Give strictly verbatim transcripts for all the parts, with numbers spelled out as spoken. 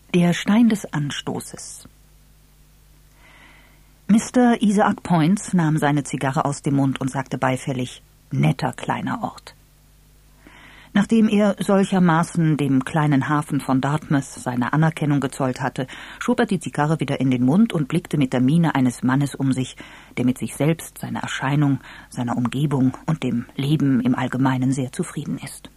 Der Stein des Anstoßes. Mister Isaac Poins nahm seine Zigarre aus dem Mund und sagte beifällig, netter kleiner Ort. Nachdem er solchermaßen dem kleinen Hafen von Dartmouth seine Anerkennung gezollt hatte, schob er die Zigarre wieder in den Mund und blickte mit der Miene eines Mannes um sich, der mit sich selbst, seiner Erscheinung, seiner Umgebung und dem Leben im Allgemeinen sehr zufrieden ist.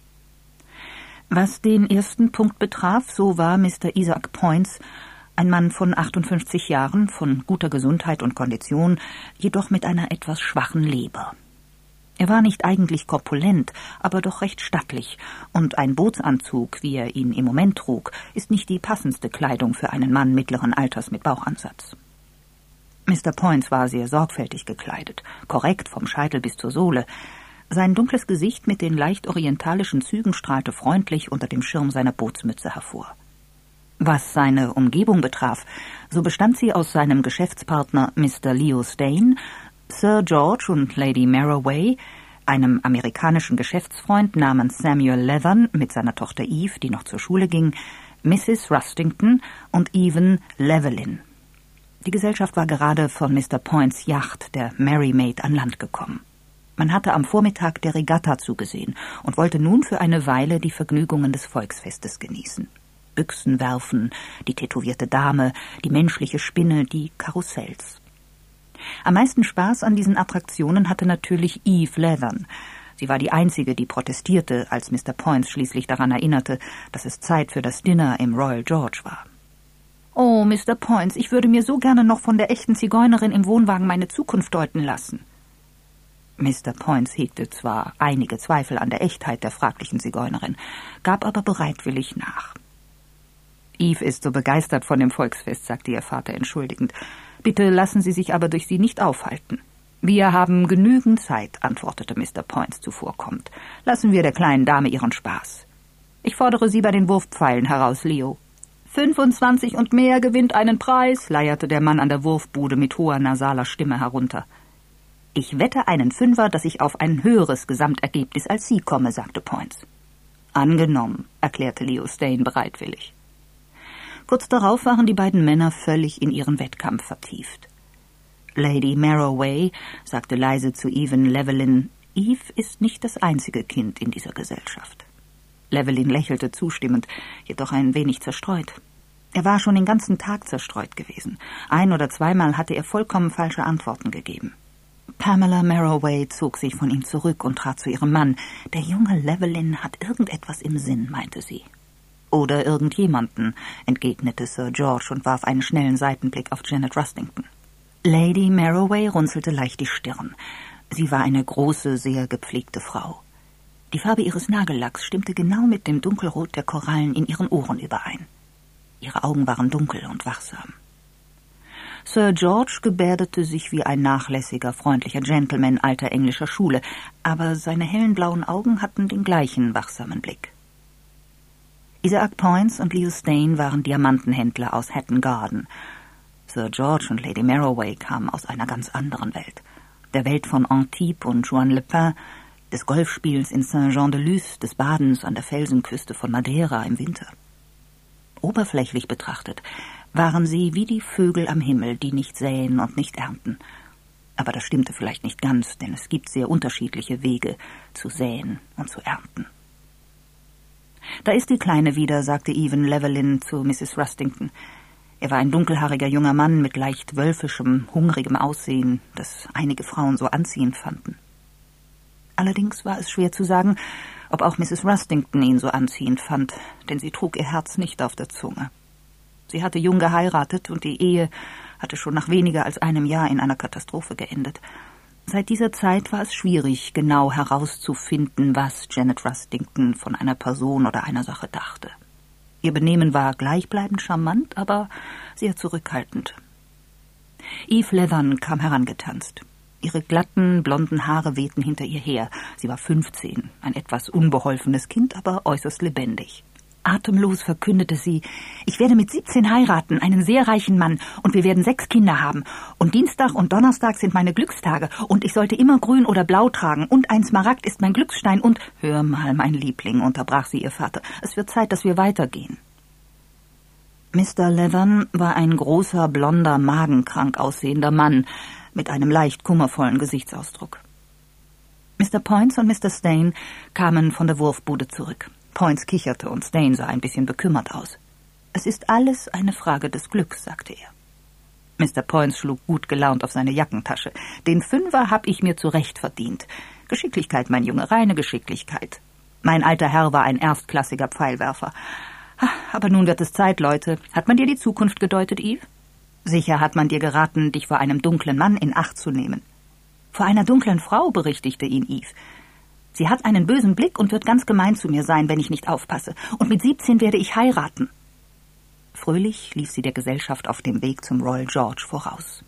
Was den ersten Punkt betraf, so war Mister Isaac Poins ein Mann von achtundfünfzig Jahren, von guter Gesundheit und Kondition, jedoch mit einer etwas schwachen Leber. Er war nicht eigentlich korpulent, aber doch recht stattlich, und ein Bootsanzug, wie er ihn im Moment trug, ist nicht die passendste Kleidung für einen Mann mittleren Alters mit Bauchansatz. Mister Poins war sehr sorgfältig gekleidet, korrekt vom Scheitel bis zur Sohle. Sein dunkles Gesicht mit den leicht orientalischen Zügen strahlte freundlich unter dem Schirm seiner Bootsmütze hervor. Was seine Umgebung betraf, so bestand sie aus seinem Geschäftspartner Mister Leo Stane, Sir George und Lady Marroway, einem amerikanischen Geschäftsfreund namens Samuel Leathern mit seiner Tochter Eve, die noch zur Schule ging, Missus Rustington und Evan Llewellyn. Die Gesellschaft war gerade von Mister Poins Yacht, der Mary Maid, an Land gekommen. Man hatte am Vormittag der Regatta zugesehen und wollte nun für eine Weile die Vergnügungen des Volksfestes genießen. Büchsen werfen, die tätowierte Dame, die menschliche Spinne, die Karussells. Am meisten Spaß an diesen Attraktionen hatte natürlich Eve Leathern. Sie war die einzige, die protestierte, als Mister Poins schließlich daran erinnerte, dass es Zeit für das Dinner im Royal George war. »Oh, Mister Poins, ich würde mir so gerne noch von der echten Zigeunerin im Wohnwagen meine Zukunft deuten lassen.« Mister Poins hegte zwar einige Zweifel an der Echtheit der fraglichen Zigeunerin, gab aber bereitwillig nach. »Eve ist so begeistert von dem Volksfest«, sagte ihr Vater entschuldigend. »Bitte lassen Sie sich aber durch sie nicht aufhalten.« »Wir haben genügend Zeit«, antwortete Mister Poins zuvorkommend. »Lassen wir der kleinen Dame ihren Spaß. Ich fordere Sie bei den Wurfpfeilen heraus, Leo.« »Fünfundzwanzig und mehr gewinnt einen Preis«, leierte der Mann an der Wurfbude mit hoher nasaler Stimme herunter. »Ich wette einen Fünfer, dass ich auf ein höheres Gesamtergebnis als Sie komme«, sagte Poins. »Angenommen«, erklärte Leo Stane bereitwillig. Kurz darauf waren die beiden Männer völlig in ihren Wettkampf vertieft. Lady Marroway sagte leise zu Evan Llewellyn, »Eve ist nicht das einzige Kind in dieser Gesellschaft.« Llewellyn lächelte zustimmend, jedoch ein wenig zerstreut. Er war schon den ganzen Tag zerstreut gewesen. Ein- oder zweimal hatte er vollkommen falsche Antworten gegeben. Pamela Marroway zog sich von ihm zurück und trat zu ihrem Mann. »Der junge Llewellyn hat irgendetwas im Sinn«, meinte sie. »Oder irgendjemanden«, entgegnete Sir George und warf einen schnellen Seitenblick auf Janet Rustington. Lady Marroway runzelte leicht die Stirn. Sie war eine große, sehr gepflegte Frau. Die Farbe ihres Nagellacks stimmte genau mit dem Dunkelrot der Korallen in ihren Ohren überein. Ihre Augen waren dunkel und wachsam. Sir George gebärdete sich wie ein nachlässiger, freundlicher Gentleman alter englischer Schule, aber seine hellen blauen Augen hatten den gleichen wachsamen Blick. Isaac Poins und Leo Stane waren Diamantenhändler aus Hatton Garden. Sir George und Lady Marroway kamen aus einer ganz anderen Welt, der Welt von Antibes und Juan Le Pin, des Golfspiels in Saint-Jean-de-Luz, des Badens an der Felsenküste von Madeira im Winter. Oberflächlich betrachtet waren sie wie die Vögel am Himmel, die nicht säen und nicht ernten. Aber das stimmte vielleicht nicht ganz, denn es gibt sehr unterschiedliche Wege zu säen und zu ernten. »Da ist die Kleine wieder«, sagte Evan Llewellyn zu Missus Rustington. Er war ein dunkelhaariger junger Mann mit leicht wölfischem, hungrigem Aussehen, das einige Frauen so anziehend fanden. Allerdings war es schwer zu sagen, ob auch Missus Rustington ihn so anziehend fand, denn sie trug ihr Herz nicht auf der Zunge. Sie hatte jung geheiratet und die Ehe hatte schon nach weniger als einem Jahr in einer Katastrophe geendet. Seit dieser Zeit war es schwierig, genau herauszufinden, was Janet Rustington von einer Person oder einer Sache dachte. Ihr Benehmen war gleichbleibend charmant, aber sehr zurückhaltend. Eve Leathern kam herangetanzt. Ihre glatten, blonden Haare wehten hinter ihr her. Sie war fünfzehn, ein etwas unbeholfenes Kind, aber äußerst lebendig. Atemlos verkündete sie, »Ich werde mit siebzehn heiraten, einen sehr reichen Mann, und wir werden sechs Kinder haben. Und Dienstag und Donnerstag sind meine Glückstage, und ich sollte immer grün oder blau tragen, und ein Smaragd ist mein Glücksstein, und...« »Hör mal, mein Liebling«, unterbrach sie ihr Vater, »es wird Zeit, dass wir weitergehen.« Mister Leathern war ein großer, blonder, magenkrank aussehender Mann mit einem leicht kummervollen Gesichtsausdruck. Mister Poyntz und Mister Stane kamen von der Wurfbude zurück. Poyntz kicherte und Stane sah ein bisschen bekümmert aus. »Es ist alles eine Frage des Glücks«, sagte er. Mister Poyntz schlug gut gelaunt auf seine Jackentasche. »Den Fünfer hab ich mir zurecht verdient. Geschicklichkeit, mein Junge, reine Geschicklichkeit. Mein alter Herr war ein erstklassiger Pfeilwerfer. Aber nun wird es Zeit, Leute. Hat man dir die Zukunft gedeutet, Eve? Sicher hat man dir geraten, dich vor einem dunklen Mann in Acht zu nehmen.« »Vor einer dunklen Frau«, berichtigte ihn Eve. »Sie hat einen bösen Blick und wird ganz gemein zu mir sein, wenn ich nicht aufpasse. Und mit siebzehn werde ich heiraten.« Fröhlich lief sie der Gesellschaft auf dem Weg zum Royal George voraus.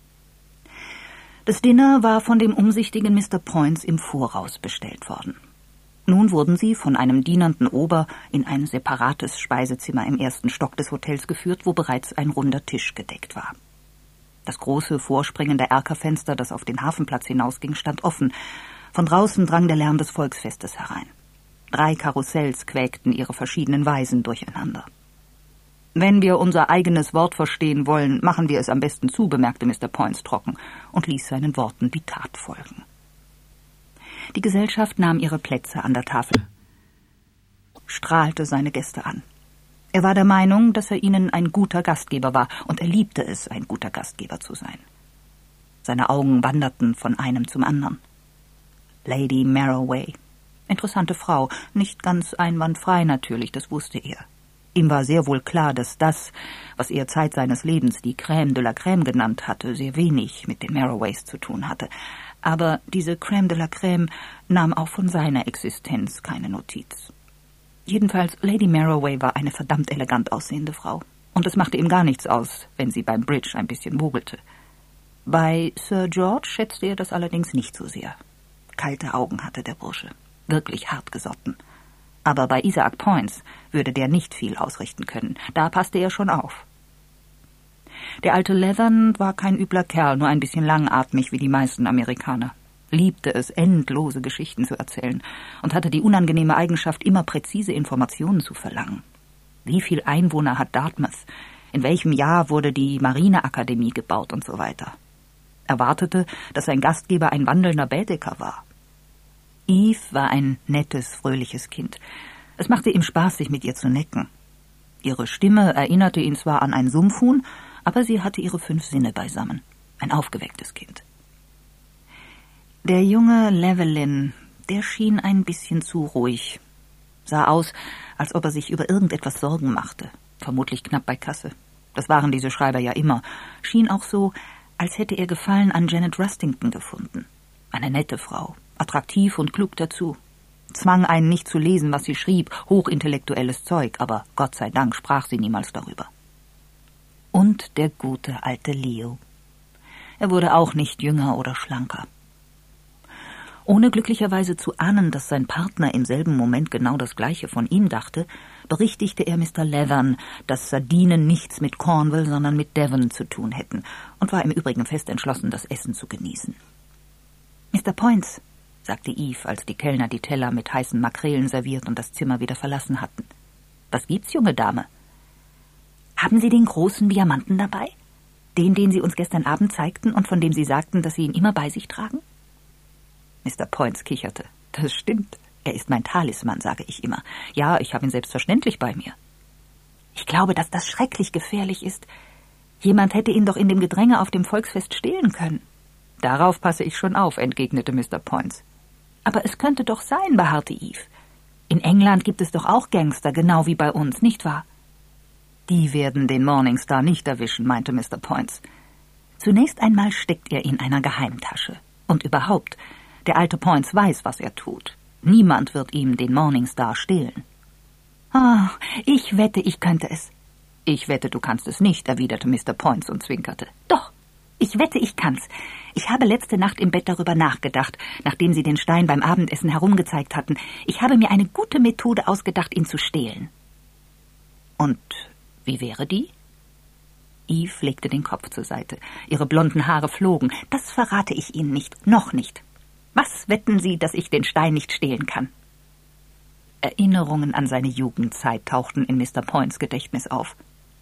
Das Dinner war von dem umsichtigen Mister Poyntz im Voraus bestellt worden. Nun wurden sie von einem dienenden Ober in ein separates Speisezimmer im ersten Stock des Hotels geführt, wo bereits ein runder Tisch gedeckt war. Das große, vorspringende Erkerfenster, das auf den Hafenplatz hinausging, stand offen. Von draußen drang der Lärm des Volksfestes herein. Drei Karussells quäkten ihre verschiedenen Weisen durcheinander. »Wenn wir unser eigenes Wort verstehen wollen, machen wir es am besten zu«, bemerkte Mister Poyntz trocken und ließ seinen Worten die Tat folgen. Die Gesellschaft nahm ihre Plätze an der Tafel, strahlte seine Gäste an. Er war der Meinung, dass er ihnen ein guter Gastgeber war, und er liebte es, ein guter Gastgeber zu sein. Seine Augen wanderten von einem zum anderen. Lady Marroway. Interessante Frau, nicht ganz einwandfrei natürlich, das wusste er. Ihm war sehr wohl klar, dass das, was er Zeit seines Lebens die Crème de la Crème genannt hatte, sehr wenig mit den Marroways zu tun hatte. Aber diese Crème de la Crème nahm auch von seiner Existenz keine Notiz. Jedenfalls, Lady Marroway war eine verdammt elegant aussehende Frau. Und es machte ihm gar nichts aus, wenn sie beim Bridge ein bisschen mogelte. Bei Sir George schätzte er das allerdings nicht so sehr. Kalte Augen hatte der Bursche, wirklich hartgesotten. Aber bei Isaac Poyntz würde der nicht viel ausrichten können. Da passte er schon auf. Der alte Leathern war kein übler Kerl, nur ein bisschen langatmig wie die meisten Amerikaner. Liebte es, endlose Geschichten zu erzählen und hatte die unangenehme Eigenschaft, immer präzise Informationen zu verlangen. Wie viel Einwohner hat Dartmouth? In welchem Jahr wurde die Marineakademie gebaut und so weiter? Er wartete, dass sein Gastgeber ein wandelnder Baedeker war. Eve war ein nettes, fröhliches Kind. Es machte ihm Spaß, sich mit ihr zu necken. Ihre Stimme erinnerte ihn zwar an ein Sumpfhuhn, aber sie hatte ihre fünf Sinne beisammen. Ein aufgewecktes Kind. Der junge Llewellyn, der schien ein bisschen zu ruhig. Sah aus, als ob er sich über irgendetwas Sorgen machte. Vermutlich knapp bei Kasse. Das waren diese Schreiber ja immer. Schien auch so, als hätte er Gefallen an Janet Rustington gefunden. Eine nette Frau, attraktiv und klug dazu. Zwang einen nicht zu lesen, was sie schrieb, hochintellektuelles Zeug, aber Gott sei Dank sprach sie niemals darüber. Und der gute alte Leo. Er wurde auch nicht jünger oder schlanker. Ohne glücklicherweise zu ahnen, dass sein Partner im selben Moment genau das Gleiche von ihm dachte, berichtigte er Mister Leathern, dass Sardinen nichts mit Cornwall, sondern mit Devon zu tun hätten, und war im Übrigen fest entschlossen, das Essen zu genießen. »Mister Poyntz«, sagte Eve, als die Kellner die Teller mit heißen Makrelen serviert und das Zimmer wieder verlassen hatten. »Was gibt's, junge Dame?« »Haben Sie den großen Diamanten dabei? Den, den Sie uns gestern Abend zeigten und von dem Sie sagten, dass Sie ihn immer bei sich tragen?« Mister Poyntz kicherte. »Das stimmt. Er ist mein Talisman, sage ich immer. Ja, ich habe ihn selbstverständlich bei mir.« »Ich glaube, dass das schrecklich gefährlich ist. Jemand hätte ihn doch in dem Gedränge auf dem Volksfest stehlen können.« »Darauf passe ich schon auf«, entgegnete Mister Poyntz. »Aber es könnte doch sein«, beharrte Eve. »In England gibt es doch auch Gangster, genau wie bei uns, nicht wahr?« »Die werden den Morningstar nicht erwischen«, meinte Mister Poyntz. »Zunächst einmal steckt er in einer Geheimtasche. Und überhaupt, der alte Poyntz weiß, was er tut. Niemand wird ihm den Morningstar stehlen.« »Ah, ich wette, ich könnte es.« »Ich wette, du kannst es nicht«, erwiderte Mister Poyntz und zwinkerte. »Doch, ich wette, ich kann's. Ich habe letzte Nacht im Bett darüber nachgedacht, nachdem Sie den Stein beim Abendessen herumgezeigt hatten. Ich habe mir eine gute Methode ausgedacht, ihn zu stehlen.« »Und wie wäre die?« Eve legte den Kopf zur Seite. Ihre blonden Haare flogen. »Das verrate ich Ihnen nicht, noch nicht. Was wetten Sie, dass ich den Stein nicht stehlen kann?« Erinnerungen an seine Jugendzeit tauchten in Mister Poyntz Gedächtnis auf.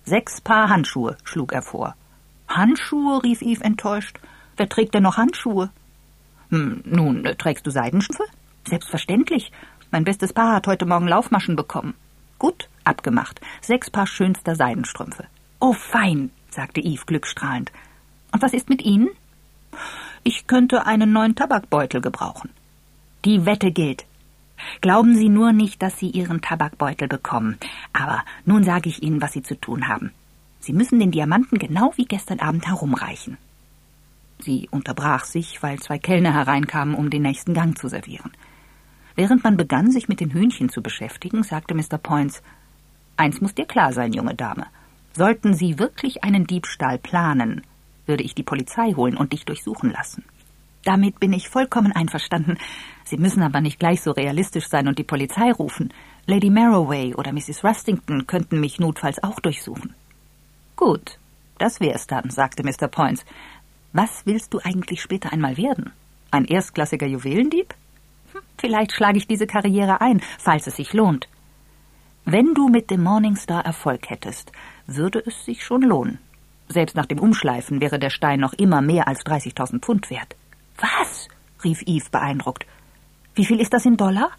Sechs Paar Handschuhe, schlug er vor. Handschuhe, rief Eve enttäuscht. Wer trägt denn noch Handschuhe? Hm, nun, trägst du Seidenstrümpfe? Selbstverständlich. Mein bestes Paar hat heute Morgen Laufmaschen bekommen. Gut, abgemacht. Sechs Paar schönster Seidenstrümpfe. Oh, fein, sagte Eve glückstrahlend. Und was ist mit Ihnen? Ich könnte einen neuen Tabakbeutel gebrauchen. Die Wette gilt. Glauben Sie nur nicht, dass Sie Ihren Tabakbeutel bekommen. Aber nun sage ich Ihnen, was Sie zu tun haben. Sie müssen den Diamanten genau wie gestern Abend herumreichen. Sie unterbrach sich, weil zwei Kellner hereinkamen, um den nächsten Gang zu servieren. Während man begann, sich mit den Hühnchen zu beschäftigen, sagte Mister Poyntz, »Eins muss dir klar sein, junge Dame. Sollten Sie wirklich einen Diebstahl planen, würde ich die Polizei holen und dich durchsuchen lassen. Damit bin ich vollkommen einverstanden. Sie müssen aber nicht gleich so realistisch sein und die Polizei rufen. Lady Marroway oder Missis Rustington könnten mich notfalls auch durchsuchen.« »Gut, das wär's dann«, sagte Mister Poyntz. »Was willst du eigentlich später einmal werden? Ein erstklassiger Juwelendieb? Hm, vielleicht schlage ich diese Karriere ein, falls es sich lohnt. Wenn du mit dem Morning Star Erfolg hättest, würde es sich schon lohnen. Selbst nach dem Umschleifen wäre der Stein noch immer mehr als dreißigtausend Pfund wert.« »Was?« rief Eve beeindruckt. »Wie viel ist das in Dollar?«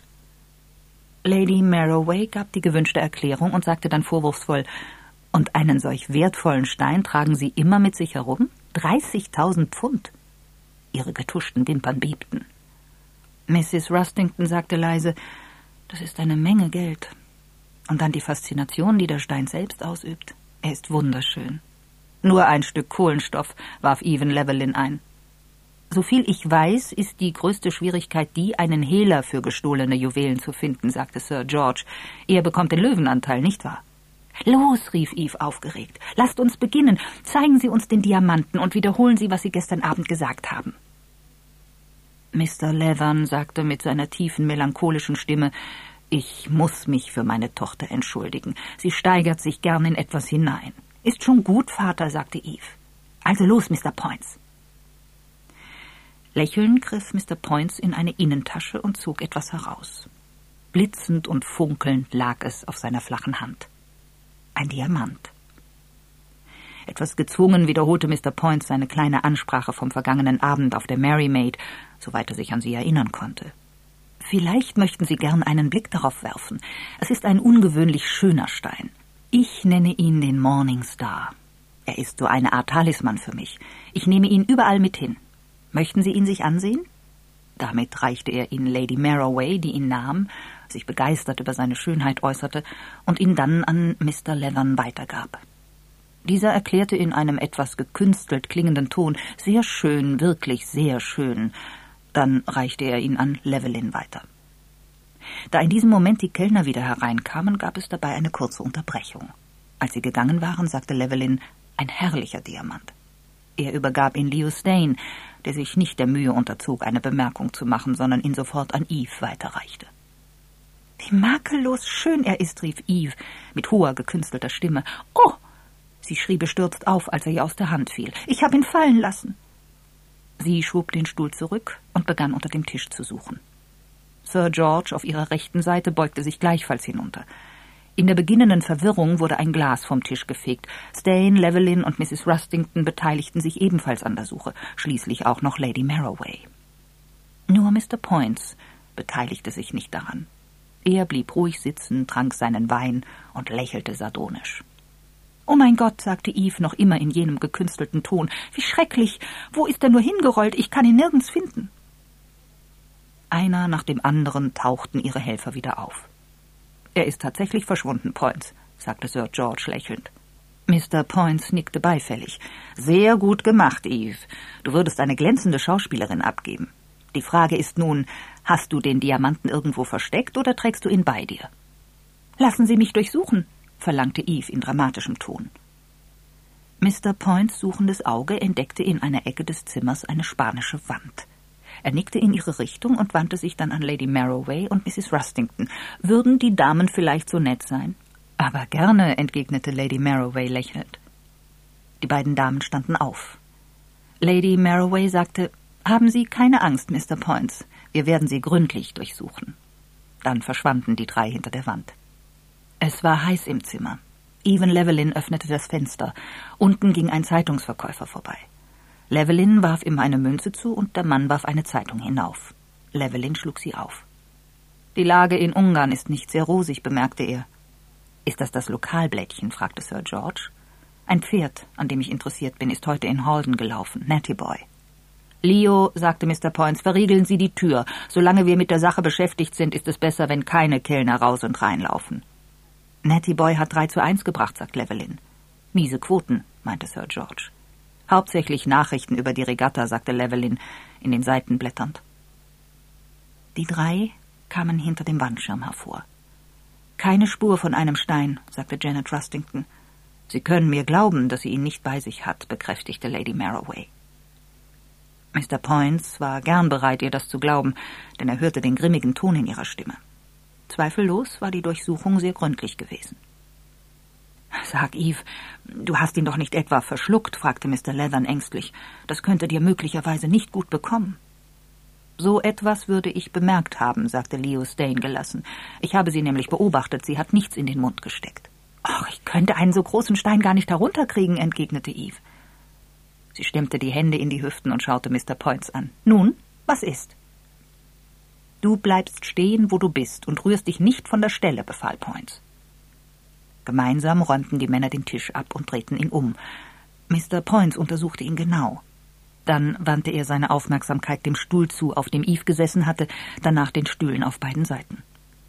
Lady Marroway gab die gewünschte Erklärung und sagte dann vorwurfsvoll, »Und einen solch wertvollen Stein tragen Sie immer mit sich herum? dreißigtausend Pfund!« Ihre getuschten Wimpern bebten. Missis Rustington sagte leise, »Das ist eine Menge Geld. Und dann die Faszination, die der Stein selbst ausübt. Er ist wunderschön.« »Nur ein Stück Kohlenstoff«, warf Even Llewellyn ein. »Soviel ich weiß, ist die größte Schwierigkeit die, einen Hehler für gestohlene Juwelen zu finden«, sagte Sir George. »Er bekommt den Löwenanteil, nicht wahr?« »Los«, rief Eve aufgeregt, »lasst uns beginnen. Zeigen Sie uns den Diamanten und wiederholen Sie, was Sie gestern Abend gesagt haben.« Mister Levern sagte mit seiner tiefen, melancholischen Stimme, »Ich muss mich für meine Tochter entschuldigen. Sie steigert sich gern in etwas hinein.« »Ist schon gut, Vater«, sagte Eve. »Also los, Mister Poyntz.« Lächelnd griff Mister Poyntz in eine Innentasche und zog etwas heraus. Blitzend und funkelnd lag es auf seiner flachen Hand. Ein Diamant. Etwas gezwungen wiederholte Mister Poyntz seine kleine Ansprache vom vergangenen Abend auf der Mary Maid, soweit er sich an sie erinnern konnte. »Vielleicht möchten Sie gern einen Blick darauf werfen. Es ist ein ungewöhnlich schöner Stein. Ich nenne ihn den Morning Star. Er ist so eine Art Talisman für mich. Ich nehme ihn überall mit hin. Möchten Sie ihn sich ansehen?« Damit reichte er ihn Lady Marroway, die ihn nahm, sich begeistert über seine Schönheit äußerte und ihn dann an Mister Levern weitergab. Dieser erklärte in einem etwas gekünstelt klingenden Ton, »Sehr schön, wirklich sehr schön.« Dann reichte er ihn an Llewellyn weiter. Da in diesem Moment die Kellner wieder hereinkamen, gab es dabei eine kurze Unterbrechung. Als sie gegangen waren, sagte Llewellyn, »Ein herrlicher Diamant.« Er übergab ihn Leo Stane, der sich nicht der Mühe unterzog, eine Bemerkung zu machen, sondern ihn sofort an Eve weiterreichte. »Wie makellos schön er ist«, rief Eve mit hoher, gekünstelter Stimme. »Oh!« Sie schrie bestürzt auf, als er ihr aus der Hand fiel. »Ich habe ihn fallen lassen.« Sie schob den Stuhl zurück und begann unter dem Tisch zu suchen. Sir George auf ihrer rechten Seite beugte sich gleichfalls hinunter. In der beginnenden Verwirrung wurde ein Glas vom Tisch gefegt. Stane, Llewellyn und Missis Rustington beteiligten sich ebenfalls an der Suche, schließlich auch noch Lady Marroway. Nur Mister Poyntz beteiligte sich nicht daran. Er blieb ruhig sitzen, trank seinen Wein und lächelte sardonisch. »Oh mein Gott«, sagte Eve noch immer in jenem gekünstelten Ton, »wie schrecklich! Wo ist er nur hingerollt? Ich kann ihn nirgends finden.« Einer nach dem anderen tauchten ihre Helfer wieder auf. »Er ist tatsächlich verschwunden, Poyntz«, sagte Sir George lächelnd. Mister Poyntz nickte beifällig. »Sehr gut gemacht, Eve. Du würdest eine glänzende Schauspielerin abgeben. Die Frage ist nun, hast du den Diamanten irgendwo versteckt oder trägst du ihn bei dir?« »Lassen Sie mich durchsuchen«, verlangte Eve in dramatischem Ton. Mister Poyntz suchendes Auge entdeckte in einer Ecke des Zimmers eine spanische Wand. Er nickte in ihre Richtung und wandte sich dann an Lady Marroway und Missis Rustington. »Würden die Damen vielleicht so nett sein?« »Aber gerne«, entgegnete Lady Marroway lächelnd. Die beiden Damen standen auf. Lady Marroway sagte, »Haben Sie keine Angst, Mister Poyntz. Wir werden Sie gründlich durchsuchen.« Dann verschwanden die drei hinter der Wand. Es war heiß im Zimmer. Evan Llewellyn öffnete das Fenster. Unten ging ein Zeitungsverkäufer vorbei. Llewellyn warf ihm eine Münze zu und der Mann warf eine Zeitung hinauf. Llewellyn schlug sie auf. »Die Lage in Ungarn ist nicht sehr rosig«, bemerkte er. »Ist das das Lokalblättchen?« fragte Sir George. »Ein Pferd, an dem ich interessiert bin, ist heute in Halden gelaufen, Natty Boy.« »Leo«, sagte Mister Poyntz, »verriegeln Sie die Tür. Solange wir mit der Sache beschäftigt sind, ist es besser, wenn keine Kellner raus und reinlaufen.« »Natty Boy hat drei zu eins gebracht«, sagt Llewellyn. »Miese Quoten«, meinte Sir George. »Hauptsächlich Nachrichten über die Regatta«, sagte Llewellyn, in den Seiten blätternd. Die drei kamen hinter dem Wandschirm hervor. »Keine Spur von einem Stein«, sagte Janet Rustington. »Sie können mir glauben, dass sie ihn nicht bei sich hat«, bekräftigte Lady Marroway. Mister Poyntz war gern bereit, ihr das zu glauben, denn er hörte den grimmigen Ton in ihrer Stimme. Zweifellos war die Durchsuchung sehr gründlich gewesen. »Sag, Eve, du hast ihn doch nicht etwa verschluckt?« fragte Mister Leathern ängstlich. »Das könnte dir möglicherweise nicht gut bekommen.« »So etwas würde ich bemerkt haben«, sagte Leo Stane gelassen. »Ich habe sie nämlich beobachtet, sie hat nichts in den Mund gesteckt.« »Ach, ich könnte einen so großen Stein gar nicht herunterkriegen«, entgegnete Eve. Sie stemmte die Hände in die Hüften und schaute Mister Poyntz an. »Nun, was ist?« »Du bleibst stehen, wo du bist, und rührst dich nicht von der Stelle«, befahl Poyntz. Gemeinsam räumten die Männer den Tisch ab und drehten ihn um. Mister Poyntz untersuchte ihn genau. Dann wandte er seine Aufmerksamkeit dem Stuhl zu, auf dem Eve gesessen hatte, danach den Stühlen auf beiden Seiten.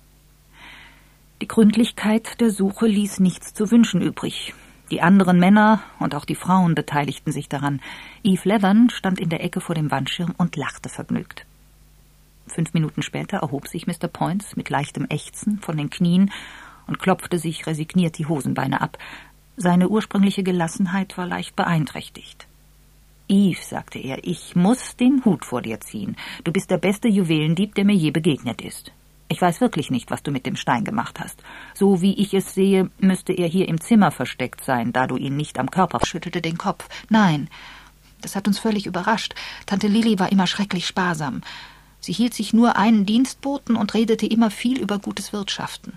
Die Gründlichkeit der Suche ließ nichts zu wünschen übrig. Die anderen Männer und auch die Frauen beteiligten sich daran. Eve Leathern stand in der Ecke vor dem Wandschirm und lachte vergnügt. Fünf Minuten später erhob sich Mister Poyntz mit leichtem Ächzen von den Knien und klopfte sich resigniert die Hosenbeine ab. Seine ursprüngliche Gelassenheit war leicht beeinträchtigt. »Eve«, sagte er, »ich muss den Hut vor dir ziehen. Du bist der beste Juwelendieb, der mir je begegnet ist. Ich weiß wirklich nicht, was du mit dem Stein gemacht hast. So wie ich es sehe, müsste er hier im Zimmer versteckt sein, da du ihn nicht am Körper...« Schüttelte den Kopf. »Nein, das hat uns völlig überrascht. Tante Lily war immer schrecklich sparsam. Sie hielt sich nur einen Dienstboten und redete immer viel über gutes Wirtschaften.«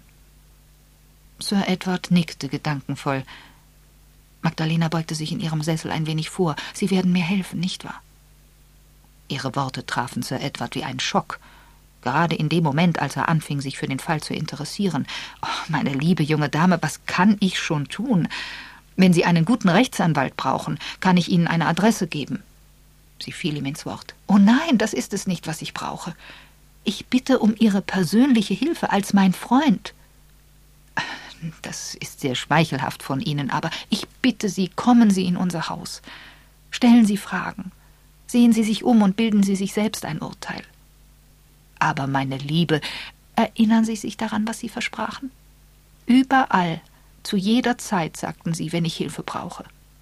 Sir Edward nickte gedankenvoll. Magdalena beugte sich in ihrem Sessel ein wenig vor. »Sie werden mir helfen, nicht wahr?« Ihre Worte trafen Sir Edward wie ein Schock. Gerade in dem Moment, als er anfing, sich für den Fall zu interessieren. »Oh, meine liebe junge Dame, was kann ich schon tun? Wenn Sie einen guten Rechtsanwalt brauchen, kann ich Ihnen eine Adresse geben.« Sie fiel ihm ins Wort. »Oh nein, das ist es nicht, was ich brauche. Ich bitte um Ihre persönliche Hilfe als mein Freund.« »Das ist sehr schmeichelhaft von Ihnen, aber ich bitte Sie, kommen Sie in unser Haus. Stellen Sie Fragen. Sehen Sie sich um und bilden Sie sich selbst ein Urteil.« »Aber, meine Liebe, erinnern Sie sich daran, was Sie versprachen? Überall, zu jeder Zeit, sagten Sie, wenn ich Hilfe brauche.«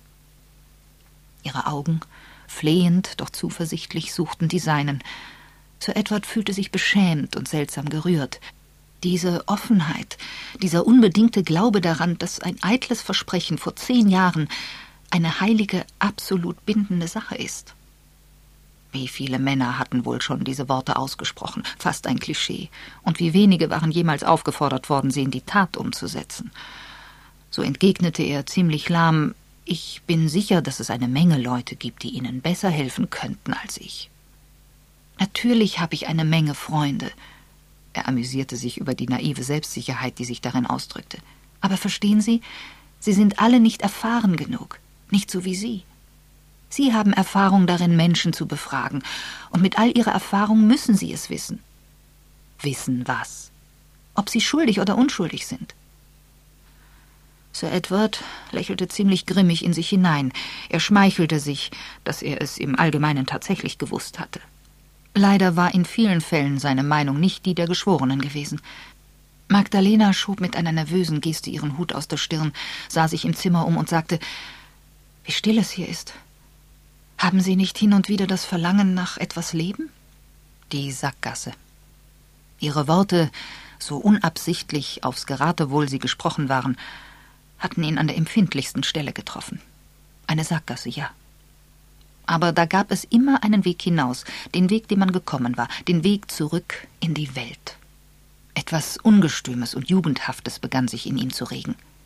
Ihre Augen, flehend, doch zuversichtlich, suchten die seinen. Sir Edward fühlte sich beschämt und seltsam gerührt. Diese Offenheit, dieser unbedingte Glaube daran, dass ein eitles Versprechen vor zehn Jahren eine heilige, absolut bindende Sache ist. Wie viele Männer hatten wohl schon diese Worte ausgesprochen, fast ein Klischee, und wie wenige waren jemals aufgefordert worden, sie in die Tat umzusetzen. So entgegnete er ziemlich lahm: »Ich bin sicher, dass es eine Menge Leute gibt, die Ihnen besser helfen könnten als ich. Natürlich habe ich eine Menge Freunde.« Er amüsierte sich über die naive Selbstsicherheit, die sich darin ausdrückte. »Aber verstehen Sie, sie sind alle nicht erfahren genug, nicht so wie Sie. Sie haben Erfahrung darin, Menschen zu befragen, und mit all Ihrer Erfahrung müssen Sie es wissen.« »Wissen was? Ob Sie schuldig oder unschuldig sind?« Sir Edward lächelte ziemlich grimmig in sich hinein. Er schmeichelte sich, dass er es im Allgemeinen tatsächlich gewusst hatte. Leider war in vielen Fällen seine Meinung nicht die der Geschworenen gewesen. Magdalena schob mit einer nervösen Geste ihren Hut aus der Stirn, sah sich im Zimmer um und sagte: »Wie still es hier ist. Haben Sie nicht hin und wieder das Verlangen nach etwas Leben?« Die Sackgasse. Ihre Worte, so unabsichtlich aufs Geratewohl sie gesprochen waren, hatten ihn an der empfindlichsten Stelle getroffen. Eine Sackgasse, ja. Aber da gab es immer einen Weg hinaus, den Weg, den man gekommen war, den Weg zurück in die Welt. Etwas Ungestümes und Jugendhaftes begann sich in ihm zu regen.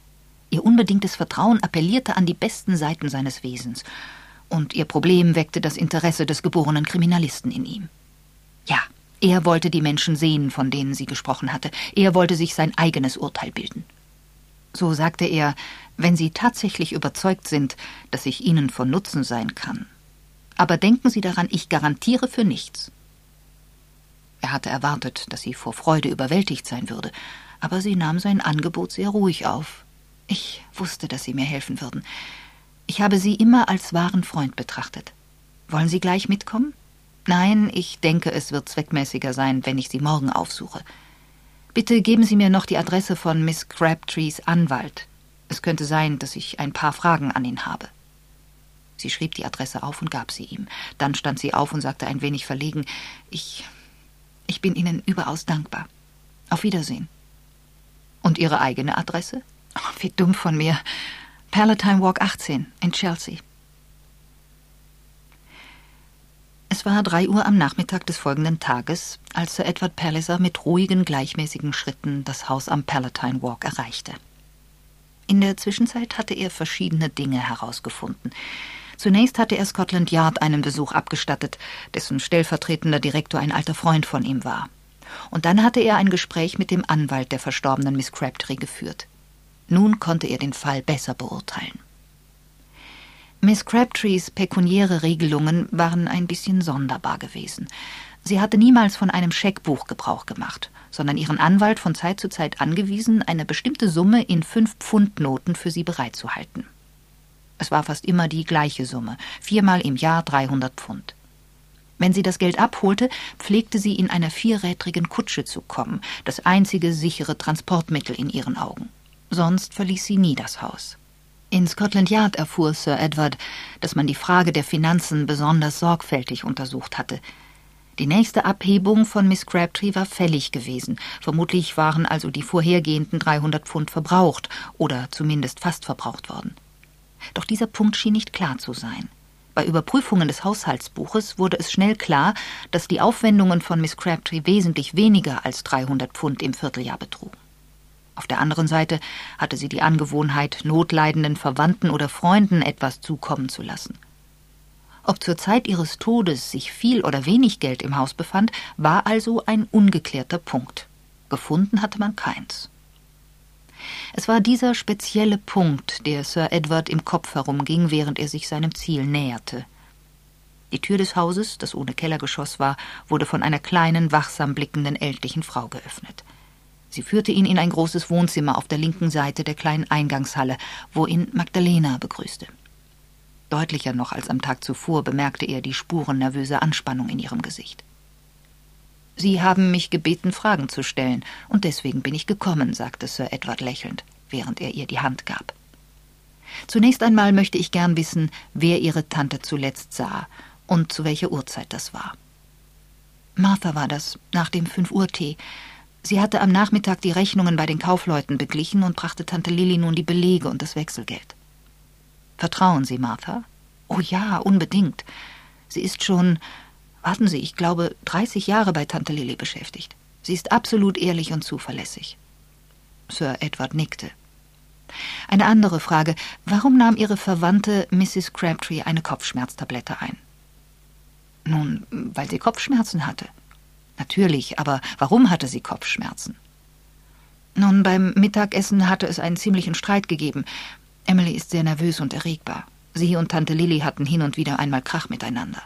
Ihr unbedingtes Vertrauen appellierte an die besten Seiten seines Wesens, und ihr Problem weckte das Interesse des geborenen Kriminalisten in ihm. Ja, er wollte die Menschen sehen, von denen sie gesprochen hatte. Er wollte sich sein eigenes Urteil bilden. So sagte er, wenn Sie tatsächlich überzeugt sind, dass ich Ihnen von Nutzen sein kann. Aber denken Sie daran, ich garantiere für nichts. Er hatte erwartet, dass sie vor Freude überwältigt sein würde, aber sie nahm sein Angebot sehr ruhig auf. Ich wusste, dass Sie mir helfen würden. Ich habe Sie immer als wahren Freund betrachtet. Wollen Sie gleich mitkommen? Nein, ich denke, es wird zweckmäßiger sein, wenn ich Sie morgen aufsuche. Bitte geben Sie mir noch die Adresse von Miss Crabtrees Anwalt. Es könnte sein, dass ich ein paar Fragen an ihn habe. Sie schrieb die Adresse auf und gab sie ihm. Dann stand sie auf und sagte ein wenig verlegen, Ich, ich bin Ihnen überaus dankbar. Auf Wiedersehen. Und Ihre eigene Adresse? Oh, wie dumm von mir. Palatine Walk achtzehn in Chelsea. Es war drei Uhr am Nachmittag des folgenden Tages, als Sir Edward Palliser mit ruhigen, gleichmäßigen Schritten das Haus am Palatine Walk erreichte. In der Zwischenzeit hatte er verschiedene Dinge herausgefunden. Zunächst hatte er Scotland Yard einen Besuch abgestattet, dessen stellvertretender Direktor ein alter Freund von ihm war. Und dann hatte er ein Gespräch mit dem Anwalt der verstorbenen Miss Crabtree geführt. Nun konnte er den Fall besser beurteilen. Miss Crabtrees pekuniäre Regelungen waren ein bisschen sonderbar gewesen. Sie hatte niemals von einem Scheckbuch Gebrauch gemacht, sondern ihren Anwalt von Zeit zu Zeit angewiesen, eine bestimmte Summe in Fünf-Pfund-Noten für sie bereitzuhalten. Es war fast immer die gleiche Summe, viermal im Jahr dreihundert Pfund. Wenn sie das Geld abholte, pflegte sie in einer vierrädrigen Kutsche zu kommen, das einzige sichere Transportmittel in ihren Augen. Sonst verließ sie nie das Haus. In Scotland Yard erfuhr Sir Edward, dass man die Frage der Finanzen besonders sorgfältig untersucht hatte. Die nächste Abhebung von Miss Crabtree war fällig gewesen. Vermutlich waren also die vorhergehenden dreihundert Pfund verbraucht oder zumindest fast verbraucht worden. Doch dieser Punkt schien nicht klar zu sein. Bei Überprüfungen des Haushaltsbuches wurde es schnell klar, dass die Aufwendungen von Miss Crabtree wesentlich weniger als dreihundert Pfund im Vierteljahr betrugen. Auf der anderen Seite hatte sie die Angewohnheit, notleidenden Verwandten oder Freunden etwas zukommen zu lassen. Ob zur Zeit ihres Todes sich viel oder wenig Geld im Haus befand, war also ein ungeklärter Punkt. Gefunden hatte man keins. Es war dieser spezielle Punkt, der Sir Edward im Kopf herumging, während er sich seinem Ziel näherte. Die Tür des Hauses, das ohne Kellergeschoss war, wurde von einer kleinen, wachsam blickenden ältlichen Frau geöffnet. Sie führte ihn in ein großes Wohnzimmer auf der linken Seite der kleinen Eingangshalle, wo ihn Magdalena begrüßte. Deutlicher noch als am Tag zuvor bemerkte er die Spuren nervöser Anspannung in ihrem Gesicht. »Sie haben mich gebeten, Fragen zu stellen, und deswegen bin ich gekommen«, sagte Sir Edward lächelnd, während er ihr die Hand gab. »Zunächst einmal möchte ich gern wissen, wer Ihre Tante zuletzt sah und zu welcher Uhrzeit das war.« »Martha war das, nach dem Fünf-Uhr-Tee. Sie hatte am Nachmittag die Rechnungen bei den Kaufleuten beglichen und brachte Tante Lilly nun die Belege und das Wechselgeld.« »Vertrauen Sie Martha?« »Oh ja, unbedingt. Sie ist schon, warten Sie, ich glaube, dreißig Jahre bei Tante Lilly beschäftigt. Sie ist absolut ehrlich und zuverlässig.« Sir Edward nickte. »Eine andere Frage. Warum nahm Ihre Verwandte Misses Crabtree eine Kopfschmerztablette ein?« »Nun, weil sie Kopfschmerzen hatte.« »Natürlich, aber warum hatte sie Kopfschmerzen?« »Nun, beim Mittagessen hatte es einen ziemlichen Streit gegeben. Emily ist sehr nervös und erregbar. Sie und Tante Lilly hatten hin und wieder einmal Krach miteinander.«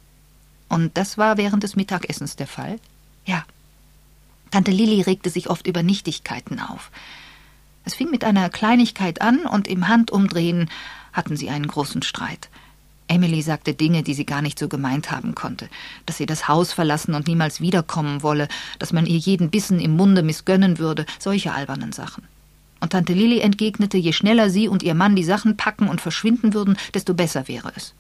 »Und das war während des Mittagessens der Fall?« »Ja. Tante Lilly regte sich oft über Nichtigkeiten auf. Es fing mit einer Kleinigkeit an und im Handumdrehen hatten sie einen großen Streit. Emily sagte Dinge, die sie gar nicht so gemeint haben konnte, dass sie das Haus verlassen und niemals wiederkommen wolle, dass man ihr jeden Bissen im Munde missgönnen würde, solche albernen Sachen. Und Tante Lilly entgegnete, je schneller sie und ihr Mann die Sachen packen und verschwinden würden, desto besser wäre es.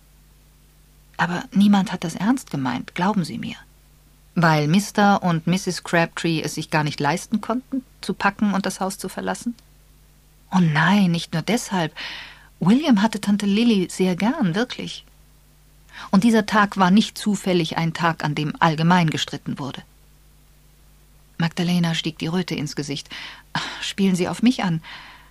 Aber niemand hat das ernst gemeint, glauben Sie mir. Weil Mister und Misses Crabtree es sich gar nicht leisten konnten, zu packen und das Haus zu verlassen? Oh nein, nicht nur deshalb. William hatte Tante Lilly sehr gern, wirklich. Und dieser Tag war nicht zufällig ein Tag, an dem allgemein gestritten wurde. Magdalena stieg die Röte ins Gesicht. »Spielen Sie auf mich an?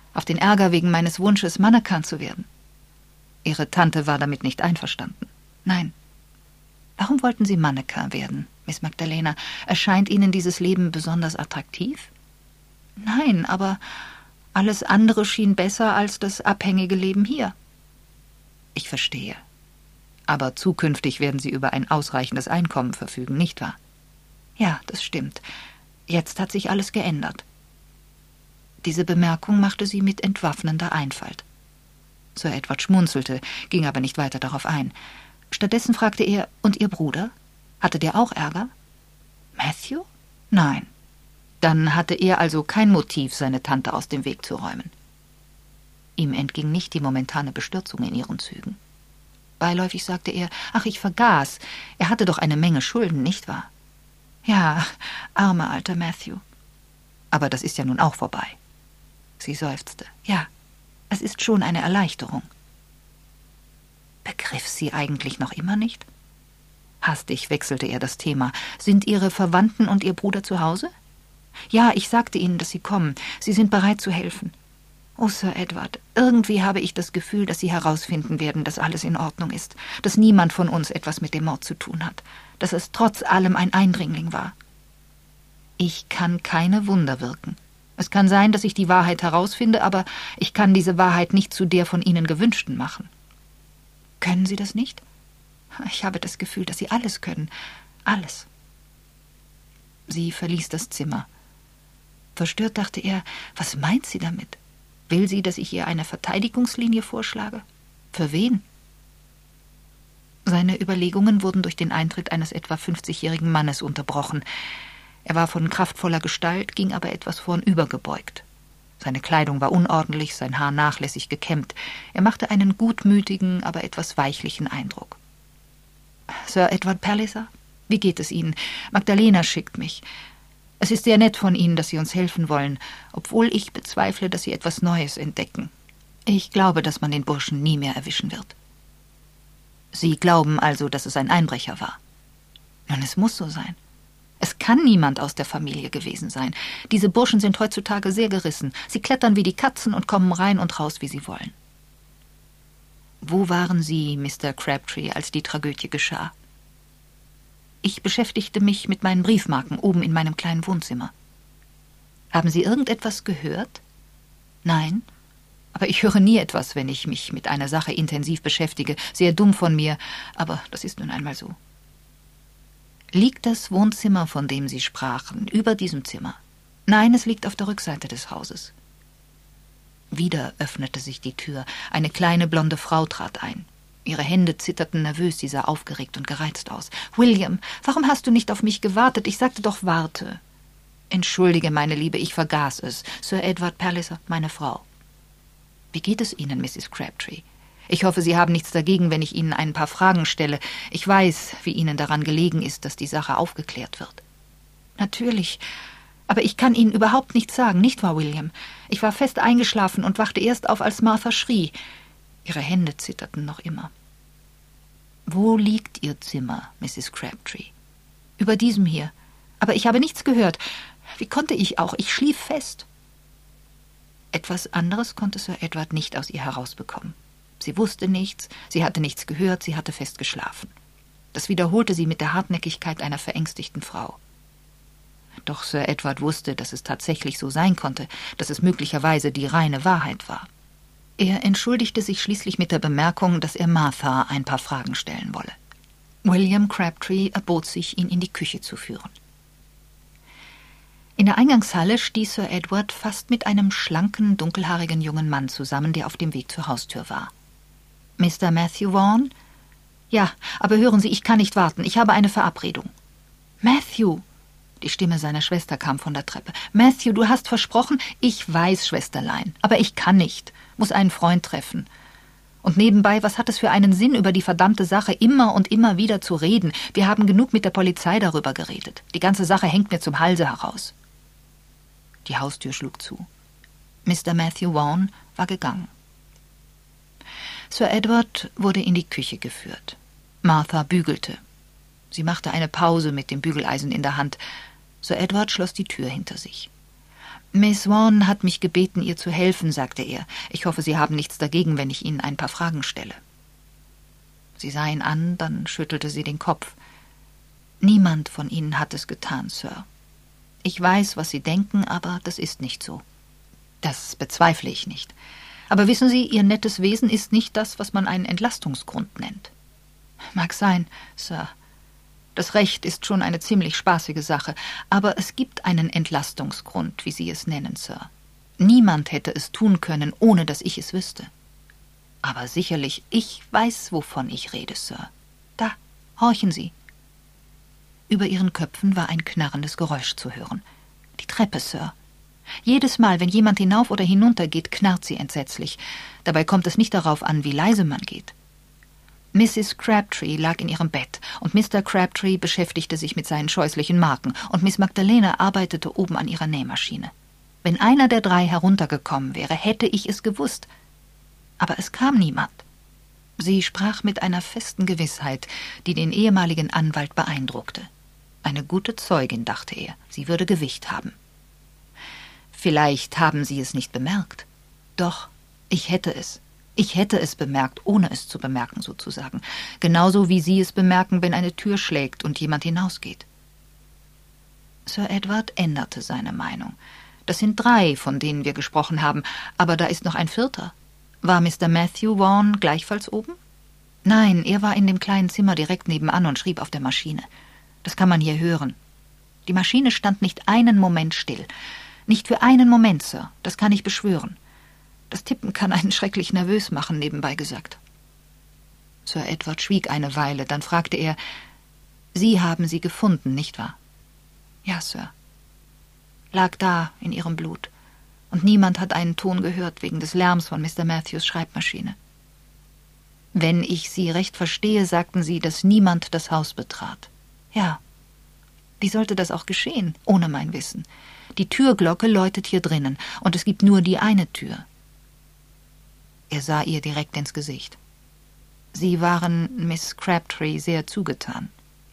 auf den Ärger wegen meines Wunsches, Mannequin zu werden. Ihre Tante war damit nicht einverstanden. Nein. Warum wollten Sie Mannequin werden, Miss Magdalena? Erscheint Ihnen dieses Leben besonders attraktiv? Nein, aber alles andere schien besser als das abhängige Leben hier. Ich verstehe. Aber zukünftig werden Sie über ein ausreichendes Einkommen verfügen, nicht wahr? Ja, das stimmt. Jetzt hat sich alles geändert. Diese Bemerkung machte sie mit entwaffnender Einfalt. Sir Edward schmunzelte, ging aber nicht weiter darauf ein. Stattdessen fragte er, und Ihr Bruder? Hatte der auch Ärger? Matthew? Nein. Dann hatte er also kein Motiv, seine Tante aus dem Weg zu räumen. Ihm entging nicht die momentane Bestürzung in ihren Zügen. Beiläufig sagte er, ach, ich vergaß, er hatte doch eine Menge Schulden, nicht wahr? Ja, armer alter Matthew. Aber das ist ja nun auch vorbei. Sie seufzte. Ja, es ist schon eine Erleichterung. Begriff sie eigentlich noch immer nicht? Hastig wechselte er das Thema. Sind Ihre Verwandten und Ihr Bruder zu Hause? Ja, ich sagte Ihnen, dass Sie kommen. Sie sind bereit zu helfen. Oh, Sir Edward, irgendwie habe ich das Gefühl, dass Sie herausfinden werden, dass alles in Ordnung ist, dass niemand von uns etwas mit dem Mord zu tun hat, dass es trotz allem ein Eindringling war. Ich kann keine Wunder wirken. Es kann sein, dass ich die Wahrheit herausfinde, aber ich kann diese Wahrheit nicht zu der von Ihnen gewünschten machen. Können Sie das nicht? Ich habe das Gefühl, dass Sie alles können. Alles. Sie verließ das Zimmer. Verstört dachte er, was meint sie damit? Will sie, dass ich ihr eine Verteidigungslinie vorschlage? Für wen? Seine Überlegungen wurden durch den Eintritt eines etwa fünfzigjährigen Mannes unterbrochen. Er war von kraftvoller Gestalt, ging aber etwas vornübergebeugt. Seine Kleidung war unordentlich, sein Haar nachlässig gekämmt. Er machte einen gutmütigen, aber etwas weichlichen Eindruck. »Sir Edward Palliser, wie geht es Ihnen? Magdalena schickt mich. Es ist sehr nett von Ihnen, dass Sie uns helfen wollen, obwohl ich bezweifle, dass Sie etwas Neues entdecken. Ich glaube, dass man den Burschen nie mehr erwischen wird.« »Sie glauben also, dass es ein Einbrecher war?« »Nun, es muss so sein. Es kann niemand aus der Familie gewesen sein. Diese Burschen sind heutzutage sehr gerissen. Sie klettern wie die Katzen und kommen rein und raus, wie sie wollen.« »Wo waren Sie, Mister Crabtree, als die Tragödie geschah?« »Ich beschäftigte mich mit meinen Briefmarken oben in meinem kleinen Wohnzimmer.« »Haben Sie irgendetwas gehört?« »Nein, aber ich höre nie etwas, wenn ich mich mit einer Sache intensiv beschäftige. Sehr dumm von mir, aber das ist nun einmal so.« »Liegt das Wohnzimmer, von dem Sie sprachen, über diesem Zimmer?« »Nein, es liegt auf der Rückseite des Hauses.« Wieder öffnete sich die Tür. Eine kleine blonde Frau trat ein. Ihre Hände zitterten nervös, sie sah aufgeregt und gereizt aus. »William, warum hast du nicht auf mich gewartet? Ich sagte doch, warte.« »Entschuldige, meine Liebe, ich vergaß es. Sir Edward Palliser, meine Frau.« »Wie geht es Ihnen, Misses Crabtree? Ich hoffe, Sie haben nichts dagegen, wenn ich Ihnen ein paar Fragen stelle. Ich weiß, wie Ihnen daran gelegen ist, dass die Sache aufgeklärt wird.« »Natürlich. Aber ich kann Ihnen überhaupt nichts sagen, nicht wahr, William? Ich war fest eingeschlafen und wachte erst auf, als Martha schrie.« Ihre Hände zitterten noch immer. »Wo liegt Ihr Zimmer, Misses Crabtree?« »Über diesem hier. Aber ich habe nichts gehört. Wie konnte ich auch? Ich schlief fest.« Etwas anderes konnte Sir Edward nicht aus ihr herausbekommen. Sie wusste nichts, sie hatte nichts gehört, sie hatte fest geschlafen. Das wiederholte sie mit der Hartnäckigkeit einer verängstigten Frau. Doch Sir Edward wusste, dass es tatsächlich so sein konnte, dass es möglicherweise die reine Wahrheit war. Er entschuldigte sich schließlich mit der Bemerkung, dass er Martha ein paar Fragen stellen wolle. William Crabtree erbot sich, ihn in die Küche zu führen. In der Eingangshalle stieß Sir Edward fast mit einem schlanken, dunkelhaarigen jungen Mann zusammen, der auf dem Weg zur Haustür war. »Mister Matthew Vaughan?« »Ja, aber hören Sie, ich kann nicht warten. Ich habe eine Verabredung.« »Matthew!« Die Stimme seiner Schwester kam von der Treppe. »Matthew, du hast versprochen?« »Ich weiß, Schwesterlein, aber ich kann nicht. Muss einen Freund treffen. Und nebenbei, was hat es für einen Sinn, über die verdammte Sache immer und immer wieder zu reden? Wir haben genug mit der Polizei darüber geredet. Die ganze Sache hängt mir zum Halse heraus.« Die Haustür schlug zu. Mister Matthew Vaughan war gegangen. Sir Edward wurde in die Küche geführt. Martha bügelte. Sie machte eine Pause mit dem Bügeleisen in der Hand. Sir Edward schloss die Tür hinter sich. »Miss Vaughan hat mich gebeten, ihr zu helfen«, sagte er. »Ich hoffe, Sie haben nichts dagegen, wenn ich Ihnen ein paar Fragen stelle.« Sie sah ihn an, dann schüttelte sie den Kopf. »Niemand von Ihnen hat es getan, Sir. Ich weiß, was Sie denken, aber das ist nicht so.« »Das bezweifle ich nicht. Aber wissen Sie, Ihr nettes Wesen ist nicht das, was man einen Entlastungsgrund nennt.« »Mag sein, Sir. Das Recht ist schon eine ziemlich spaßige Sache, aber es gibt einen Entlastungsgrund, wie Sie es nennen, Sir. Niemand hätte es tun können, ohne dass ich es wüsste. Aber sicherlich, ich weiß, wovon ich rede, Sir. Da, horchen Sie.« Über ihren Köpfen war ein knarrendes Geräusch zu hören. »Die Treppe, Sir. Jedes Mal, wenn jemand hinauf oder hinunter geht, knarrt sie entsetzlich. Dabei kommt es nicht darauf an, wie leise man geht.« Misses Crabtree lag in ihrem Bett, und Mister Crabtree beschäftigte sich mit seinen scheußlichen Marken, und Miss Magdalene arbeitete oben an ihrer Nähmaschine. Wenn einer der drei heruntergekommen wäre, hätte ich es gewusst. Aber es kam niemand. Sie sprach mit einer festen Gewissheit, die den ehemaligen Anwalt beeindruckte. Eine gute Zeugin, dachte er, sie würde Gewicht haben. »Vielleicht haben Sie es nicht bemerkt.« »Doch, ich hätte es. Ich hätte es bemerkt, ohne es zu bemerken, sozusagen. Genauso wie Sie es bemerken, wenn eine Tür schlägt und jemand hinausgeht.« Sir Edward änderte seine Meinung. »Das sind drei, von denen wir gesprochen haben, aber da ist noch ein vierter. War Mister Matthew Vaughan gleichfalls oben?« »Nein, er war in dem kleinen Zimmer direkt nebenan und schrieb auf der Maschine. Das kann man hier hören. Die Maschine stand nicht einen Moment still. Nicht für einen Moment, Sir, das kann ich beschwören. Das Tippen kann einen schrecklich nervös machen, nebenbei gesagt.« Sir Edward schwieg eine Weile, dann fragte er, »Sie haben sie gefunden, nicht wahr?« »Ja, Sir.« »Lag da in ihrem Blut, und niemand hat einen Ton gehört wegen des Lärms von Mister Matthews Schreibmaschine.« »Wenn ich Sie recht verstehe, sagten Sie, dass niemand das Haus betrat.« »Ja. Wie sollte das auch geschehen, ohne mein Wissen? Die Türglocke läutet hier drinnen, und es gibt nur die eine Tür.« Er sah ihr direkt ins Gesicht. »Sie waren Miss Crabtree sehr zugetan.«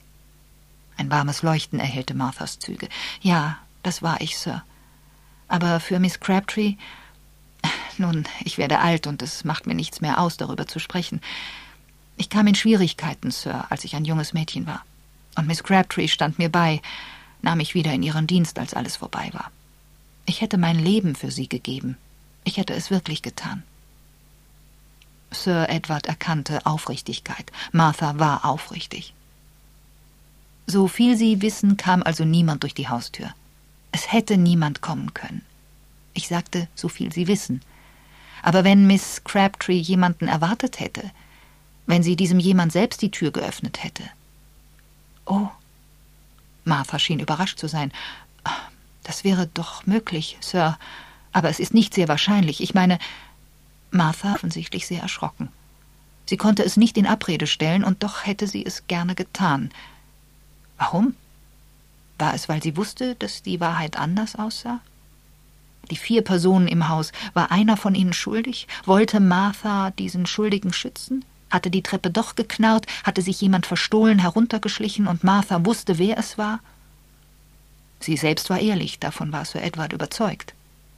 Ein warmes Leuchten erhellte Marthas Züge. »Ja, das war ich, Sir. Aber für Miss Crabtree... Nun, ich werde alt, und es macht mir nichts mehr aus, darüber zu sprechen. Ich kam in Schwierigkeiten, Sir, als ich ein junges Mädchen war. Und Miss Crabtree stand mir bei, nahm mich wieder in ihren Dienst, als alles vorbei war. Ich hätte mein Leben für sie gegeben. Ich hätte es wirklich getan.« Sir Edward erkannte Aufrichtigkeit. Martha war aufrichtig. »So viel Sie wissen, kam also niemand durch die Haustür. Es hätte niemand kommen können. Ich sagte, so viel Sie wissen. Aber wenn Miss Crabtree jemanden erwartet hätte, wenn sie diesem jemand selbst die Tür geöffnet hätte.« »Oh.« Martha schien überrascht zu sein. »Das wäre doch möglich, Sir, aber es ist nicht sehr wahrscheinlich. Ich meine...« Martha offensichtlich sehr erschrocken. Sie konnte es nicht in Abrede stellen, und doch hätte sie es gerne getan. Warum? War es, weil sie wusste, dass die Wahrheit anders aussah? Die vier Personen im Haus, war einer von ihnen schuldig? Wollte Martha diesen Schuldigen schützen? Hatte die Treppe doch geknarrt? Hatte sich jemand verstohlen heruntergeschlichen, und Martha wusste, wer es war? Sie selbst war ehrlich, davon war Sir Edward überzeugt.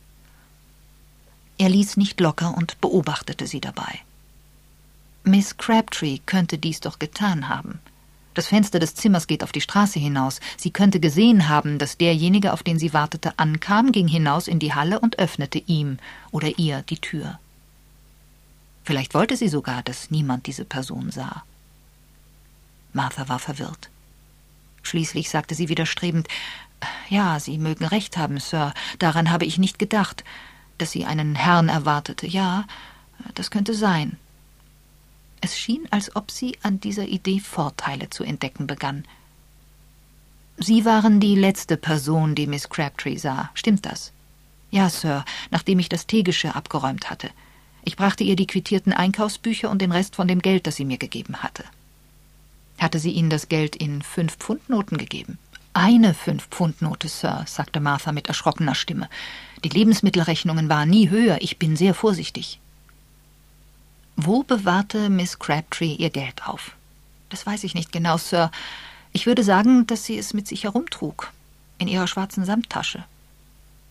Er ließ nicht locker und beobachtete sie dabei. Miss Crabtree könnte dies doch getan haben. Das Fenster des Zimmers geht auf die Straße hinaus. Sie könnte gesehen haben, dass derjenige, auf den sie wartete, ankam, ging hinaus in die Halle und öffnete ihm oder ihr die Tür. Vielleicht wollte sie sogar, dass niemand diese Person sah. Martha war verwirrt. Schließlich sagte sie widerstrebend, »Ja, Sie mögen recht haben, Sir, daran habe ich nicht gedacht, dass sie einen Herrn erwartete. Ja, das könnte sein.« Es schien, als ob sie an dieser Idee Vorteile zu entdecken begann. »Sie waren die letzte Person, die Miss Crabtree sah. Stimmt das?« »Ja, Sir, nachdem ich das Teegeschirr abgeräumt hatte. Ich brachte ihr die quittierten Einkaufsbücher und den Rest von dem Geld, das sie mir gegeben hatte.« »Hatte sie Ihnen das Geld in Fünf-Pfund-Noten gegeben?« »Eine Fünf-Pfund-Note, Sir«, sagte Martha mit erschrockener Stimme. »Die Lebensmittelrechnungen waren nie höher. Ich bin sehr vorsichtig.« »Wo bewahrte Miss Crabtree ihr Geld auf?« »Das weiß ich nicht genau, Sir. Ich würde sagen, dass sie es mit sich herumtrug. In ihrer schwarzen Samttasche.«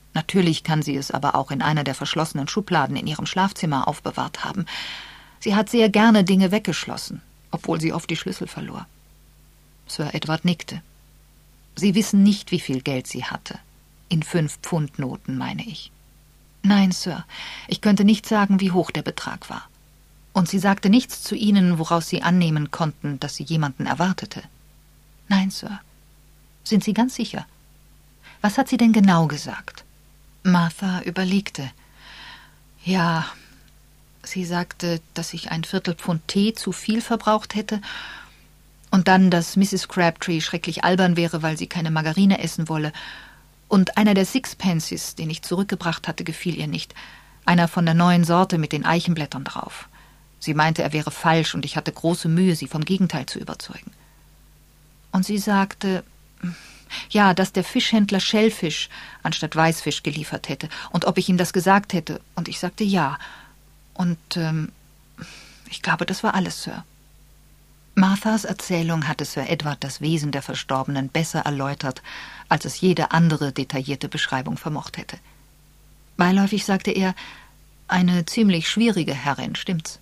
Natürlich kann sie es aber auch in einer der verschlossenen Schubladen in ihrem Schlafzimmer aufbewahrt haben. Sie hat sehr gerne Dinge weggeschlossen, obwohl sie oft die Schlüssel verlor. Sir Edward nickte. Sie wissen nicht, wie viel Geld sie hatte. In Fünf-Pfund-Noten, meine ich. Nein, Sir, ich könnte nicht sagen, wie hoch der Betrag war. Und sie sagte nichts zu Ihnen, woraus Sie annehmen konnten, dass sie jemanden erwartete. Nein, Sir. Sind Sie ganz sicher? Was hat sie denn genau gesagt? Martha überlegte. Ja, sie sagte, dass ich ein Viertelpfund Tee zu viel verbraucht hätte und dann, dass Misses Crabtree schrecklich albern wäre, weil sie keine Margarine essen wolle. Und einer der Sixpences, den ich zurückgebracht hatte, gefiel ihr nicht. Einer von der neuen Sorte mit den Eichenblättern drauf. Sie meinte, er wäre falsch und ich hatte große Mühe, sie vom Gegenteil zu überzeugen. Und sie sagte, ja, dass der Fischhändler Schellfisch anstatt Weißfisch geliefert hätte und ob ich ihm das gesagt hätte. Und ich sagte ja. Und ähm, ich glaube, das war alles, Sir. Marthas Erzählung hatte Sir Edward das Wesen der Verstorbenen besser erläutert, als es jede andere detaillierte Beschreibung vermocht hätte. Beiläufig sagte er, eine ziemlich schwierige Herrin, stimmt's?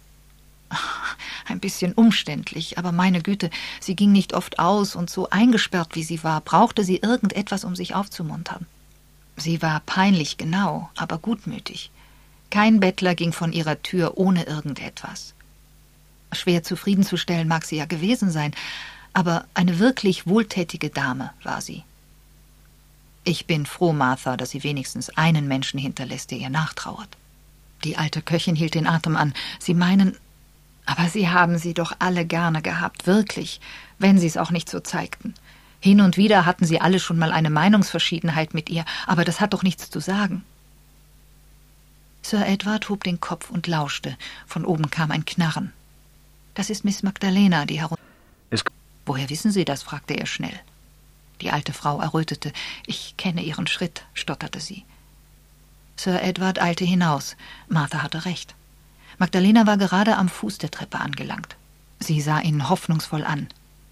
Ein bisschen umständlich, aber meine Güte, sie ging nicht oft aus und so eingesperrt, wie sie war, brauchte sie irgendetwas, um sich aufzumuntern. Sie war peinlich genau, aber gutmütig. Kein Bettler ging von ihrer Tür ohne irgendetwas. Schwer zufriedenzustellen mag sie ja gewesen sein, aber eine wirklich wohltätige Dame war sie. Ich bin froh, Martha, dass sie wenigstens einen Menschen hinterlässt, der ihr nachtrauert. Die alte Köchin hielt den Atem an. Sie meinen, aber Sie haben sie doch alle gerne gehabt, wirklich, wenn Sie es auch nicht so zeigten. Hin und wieder hatten Sie alle schon mal eine Meinungsverschiedenheit mit ihr, aber das hat doch nichts zu sagen. Sir Edward hob den Kopf und lauschte. Von oben kam ein Knarren. Das ist Miss Magdalena, die herunter... Woher wissen Sie das? Fragte er schnell. Die alte Frau errötete. Ich kenne Ihren Schritt, stotterte sie. Sir Edward eilte hinaus. Martha hatte recht. Magdalena war gerade am Fuß der Treppe angelangt. Sie sah ihn hoffnungsvoll an.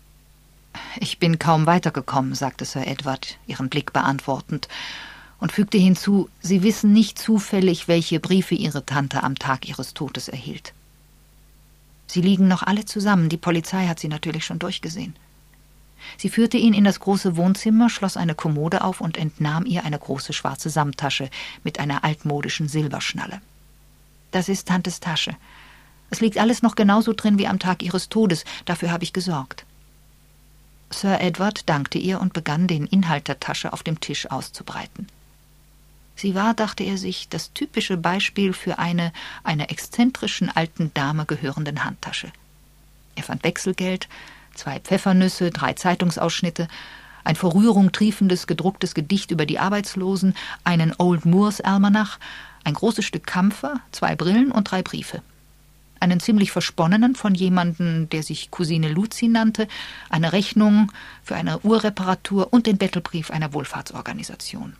»Ich bin kaum weitergekommen«, sagte Sir Edward, ihren Blick beantwortend, und fügte hinzu, »Sie wissen nicht zufällig, welche Briefe Ihre Tante am Tag ihres Todes erhielt.« »Sie liegen noch alle zusammen, die Polizei hat sie natürlich schon durchgesehen.« Sie führte ihn in das große Wohnzimmer, schloss eine Kommode auf und entnahm ihr eine große schwarze Samttasche mit einer altmodischen Silberschnalle. »Das ist Tantes Tasche. Es liegt alles noch genauso drin wie am Tag ihres Todes, dafür habe ich gesorgt.« Sir Edward dankte ihr und begann, den Inhalt der Tasche auf dem Tisch auszubreiten. Sie war, dachte er sich, das typische Beispiel für eine einer exzentrischen alten Dame gehörenden Handtasche. Er fand Wechselgeld, zwei Pfeffernüsse, drei Zeitungsausschnitte, ein vor Rührung triefendes, gedrucktes Gedicht über die Arbeitslosen, einen Old Moors Almanach, ein großes Stück Kampfer, zwei Brillen und drei Briefe. Einen ziemlich versponnenen von jemandem, der sich Cousine Luzi nannte, eine Rechnung für eine Uhrreparatur und den Bettelbrief einer Wohlfahrtsorganisation.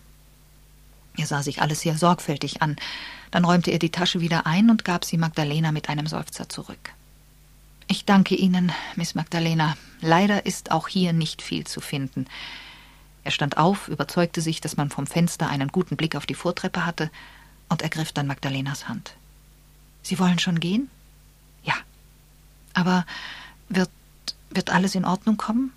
Er sah sich alles sehr sorgfältig an. Dann räumte er die Tasche wieder ein und gab sie Magdalena mit einem Seufzer zurück. »Ich danke Ihnen, Miss Magdalena. Leider ist auch hier nicht viel zu finden.« Er stand auf, überzeugte sich, dass man vom Fenster einen guten Blick auf die Vortreppe hatte, und ergriff dann Magdalenas Hand. »Sie wollen schon gehen?« »Ja. Aber wird, wird alles in Ordnung kommen?«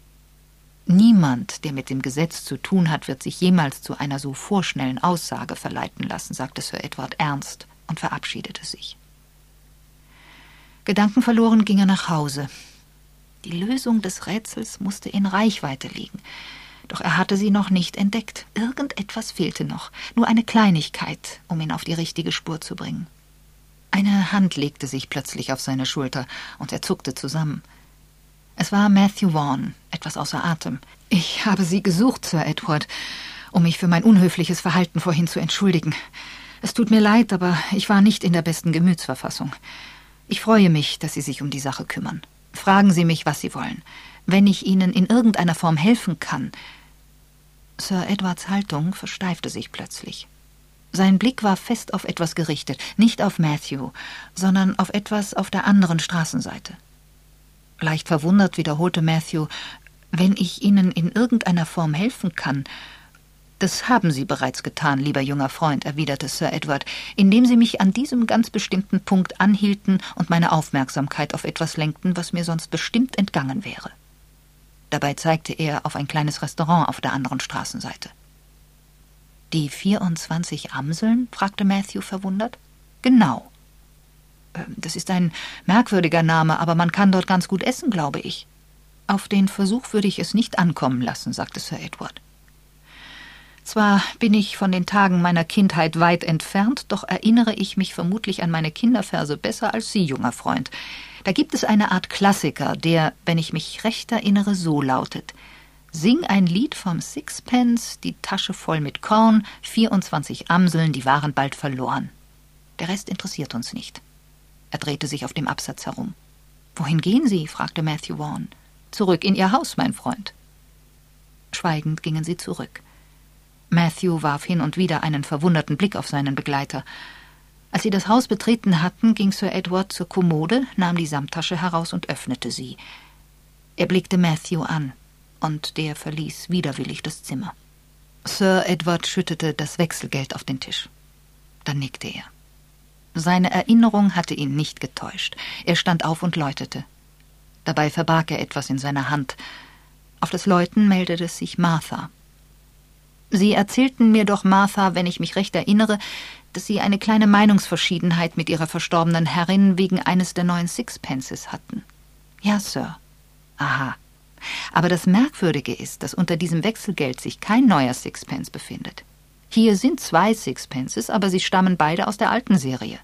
»Niemand, der mit dem Gesetz zu tun hat, wird sich jemals zu einer so vorschnellen Aussage verleiten lassen«, sagte Sir Edward ernst und verabschiedete sich. Gedankenverloren ging er nach Hause. Die Lösung des Rätsels musste in Reichweite liegen. Doch er hatte sie noch nicht entdeckt. Irgendetwas fehlte noch, nur eine Kleinigkeit, um ihn auf die richtige Spur zu bringen. Eine Hand legte sich plötzlich auf seine Schulter, und er zuckte zusammen. Es war Matthew Vaughn, etwas außer Atem. »Ich habe Sie gesucht, Sir Edward, um mich für mein unhöfliches Verhalten vorhin zu entschuldigen. Es tut mir leid, aber ich war nicht in der besten Gemütsverfassung. Ich freue mich, dass Sie sich um die Sache kümmern. Fragen Sie mich, was Sie wollen. Wenn ich Ihnen in irgendeiner Form helfen kann.« Sir Edwards Haltung versteifte sich plötzlich. Sein Blick war fest auf etwas gerichtet, nicht auf Matthew, sondern auf etwas auf der anderen Straßenseite. Leicht verwundert wiederholte Matthew, »Wenn ich Ihnen in irgendeiner Form helfen kann«, »Das haben Sie bereits getan, lieber junger Freund«, erwiderte Sir Edward, indem Sie mich an diesem ganz bestimmten Punkt anhielten und meine Aufmerksamkeit auf etwas lenkten, was mir sonst bestimmt entgangen wäre. Dabei zeigte er auf ein kleines Restaurant auf der anderen Straßenseite. »Die vierundzwanzig Amseln?« fragte Matthew verwundert. »Genau. Das ist ein merkwürdiger Name, aber man kann dort ganz gut essen, glaube ich.« »Auf den Versuch würde ich es nicht ankommen lassen«, sagte Sir Edward. »Zwar bin ich von den Tagen meiner Kindheit weit entfernt, doch erinnere ich mich vermutlich an meine Kinderverse besser als Sie, junger Freund. Da gibt es eine Art Klassiker, der, wenn ich mich recht erinnere, so lautet: »Sing ein Lied vom Sixpence, die Tasche voll mit Korn, vierundzwanzig Amseln, die waren bald verloren.« Der Rest interessiert uns nicht.« Er drehte sich auf dem Absatz herum. »Wohin gehen Sie?« fragte Matthew Vaughan. »Zurück in Ihr Haus, mein Freund.« Schweigend gingen sie zurück. Matthew warf hin und wieder einen verwunderten Blick auf seinen Begleiter. Als sie das Haus betreten hatten, ging Sir Edward zur Kommode, nahm die Samttasche heraus und öffnete sie. Er blickte Matthew an, und der verließ widerwillig das Zimmer. Sir Edward schüttete das Wechselgeld auf den Tisch. Dann nickte er. Seine Erinnerung hatte ihn nicht getäuscht. Er stand auf und läutete. Dabei verbarg er etwas in seiner Hand. Auf das Läuten meldete sich Martha. »Sie erzählten mir doch, Martha, wenn ich mich recht erinnere, dass Sie eine kleine Meinungsverschiedenheit mit Ihrer verstorbenen Herrin wegen eines der neuen Sixpences hatten.« »Ja, Sir.« »Aha. Aber das Merkwürdige ist, dass unter diesem Wechselgeld sich kein neuer Sixpence befindet. Hier sind zwei Sixpences, aber sie stammen beide aus der alten Serie.«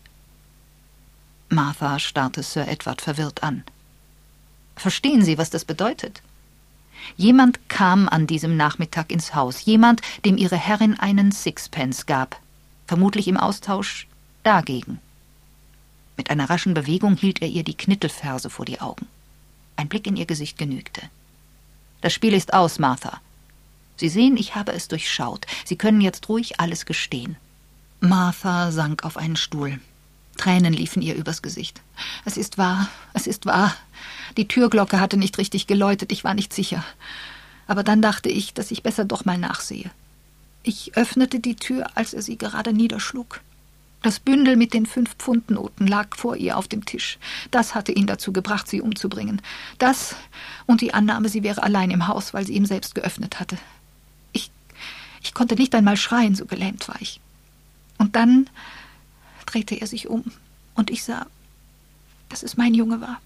Martha starrte Sir Edward verwirrt an. »Verstehen Sie, was das bedeutet? Jemand kam an diesem Nachmittag ins Haus, jemand, dem Ihre Herrin einen Sixpence gab, vermutlich im Austausch dagegen.« Mit einer raschen Bewegung hielt er ihr die Knittelferse vor die Augen. Ein Blick in ihr Gesicht genügte. »Das Spiel ist aus, Martha. Sie sehen, ich habe es durchschaut. Sie können jetzt ruhig alles gestehen.« Martha sank auf einen Stuhl. Tränen liefen ihr übers Gesicht. »Es ist wahr, es ist wahr. Die Türglocke hatte nicht richtig geläutet, ich war nicht sicher. Aber dann dachte ich, dass ich besser doch mal nachsehe. Ich öffnete die Tür, als er sie gerade niederschlug. Das Bündel mit den Fünf-Pfund-Noten lag vor ihr auf dem Tisch. Das hatte ihn dazu gebracht, sie umzubringen. Das und die Annahme, sie wäre allein im Haus, weil sie ihm selbst geöffnet hatte. Ich, ich konnte nicht einmal schreien, so gelähmt war ich. Und dann drehte er sich um, und ich sah, dass es mein Junge war.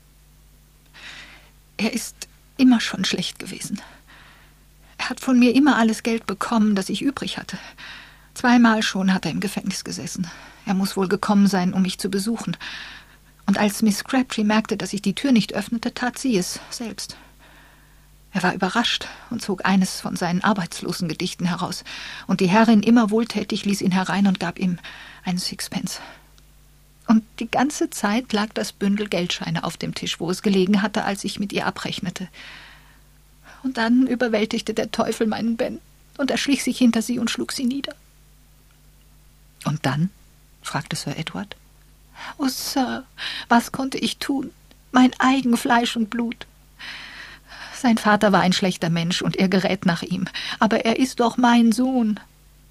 Er ist immer schon schlecht gewesen. Er hat von mir immer alles Geld bekommen, das ich übrig hatte. Zweimal schon hat er im Gefängnis gesessen. Er muss wohl gekommen sein, um mich zu besuchen. Und als Miss Crabtree merkte, dass ich die Tür nicht öffnete, tat sie es selbst. Er war überrascht und zog eines von seinen Arbeitslosengedichten heraus. Und die Herrin, immer wohltätig, ließ ihn herein und gab ihm einen Sixpence. Und die ganze Zeit lag das Bündel Geldscheine auf dem Tisch, wo es gelegen hatte, als ich mit ihr abrechnete. Und dann überwältigte der Teufel meinen Ben, und er schlich sich hinter sie und schlug sie nieder. »Und dann?« fragte Sir Edward. »Oh, Sir, was konnte ich tun? Mein eigen Fleisch und Blut. Sein Vater war ein schlechter Mensch, und er gerät nach ihm. Aber er ist doch mein Sohn.«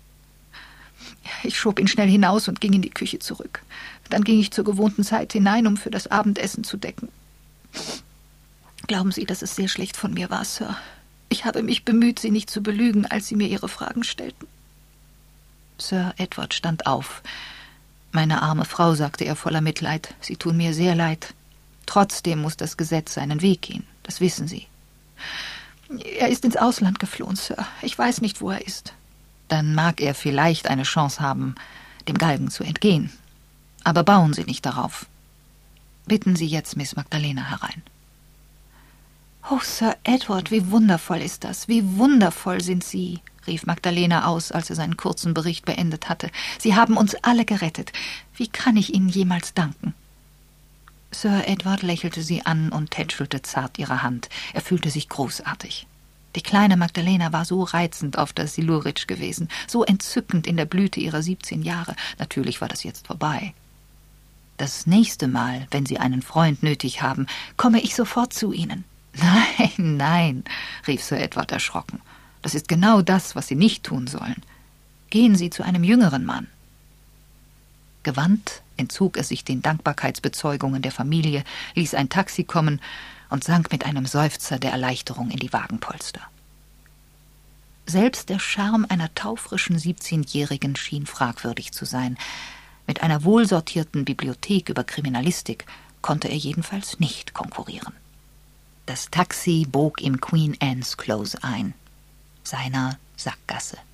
Ich schob ihn schnell hinaus und ging in die Küche zurück. Dann ging ich zur gewohnten Zeit hinein, um für das Abendessen zu decken. Glauben Sie, dass es sehr schlecht von mir war, Sir? Ich habe mich bemüht, Sie nicht zu belügen, als Sie mir Ihre Fragen stellten.« Sir Edward stand auf. »Meine arme Frau«, sagte er voller Mitleid, »Sie tun mir sehr leid. Trotzdem muss das Gesetz seinen Weg gehen, das wissen Sie.« »Er ist ins Ausland geflohen, Sir. Ich weiß nicht, wo er ist.« »Dann mag er vielleicht eine Chance haben, dem Galgen zu entgehen. Aber bauen Sie nicht darauf. Bitten Sie jetzt Miss Magdalena herein.« »Oh, Sir Edward, wie wundervoll ist das, wie wundervoll sind Sie«, rief Magdalena aus, als er seinen kurzen Bericht beendet hatte. »Sie haben uns alle gerettet. Wie kann ich Ihnen jemals danken?« Sir Edward lächelte sie an und tätschelte zart ihre Hand. Er fühlte sich großartig. Die kleine Magdalena war so reizend auf der Siluritsch gewesen, so entzückend in der Blüte ihrer siebzehn Jahre. Natürlich war das jetzt vorbei. »Das nächste Mal, wenn Sie einen Freund nötig haben, komme ich sofort zu Ihnen.« »Nein, nein«, rief Sir Edward erschrocken. Das ist genau das, was Sie nicht tun sollen. Gehen Sie zu einem jüngeren Mann.« Gewandt entzog er sich den Dankbarkeitsbezeugungen der Familie, ließ ein Taxi kommen und sank mit einem Seufzer der Erleichterung in die Wagenpolster. Selbst der Charme einer taufrischen siebzehnjährigen schien fragwürdig zu sein. Mit einer wohlsortierten Bibliothek über Kriminalistik konnte er jedenfalls nicht konkurrieren. Das Taxi bog im Queen Anne's Close ein, seiner Sackgasse.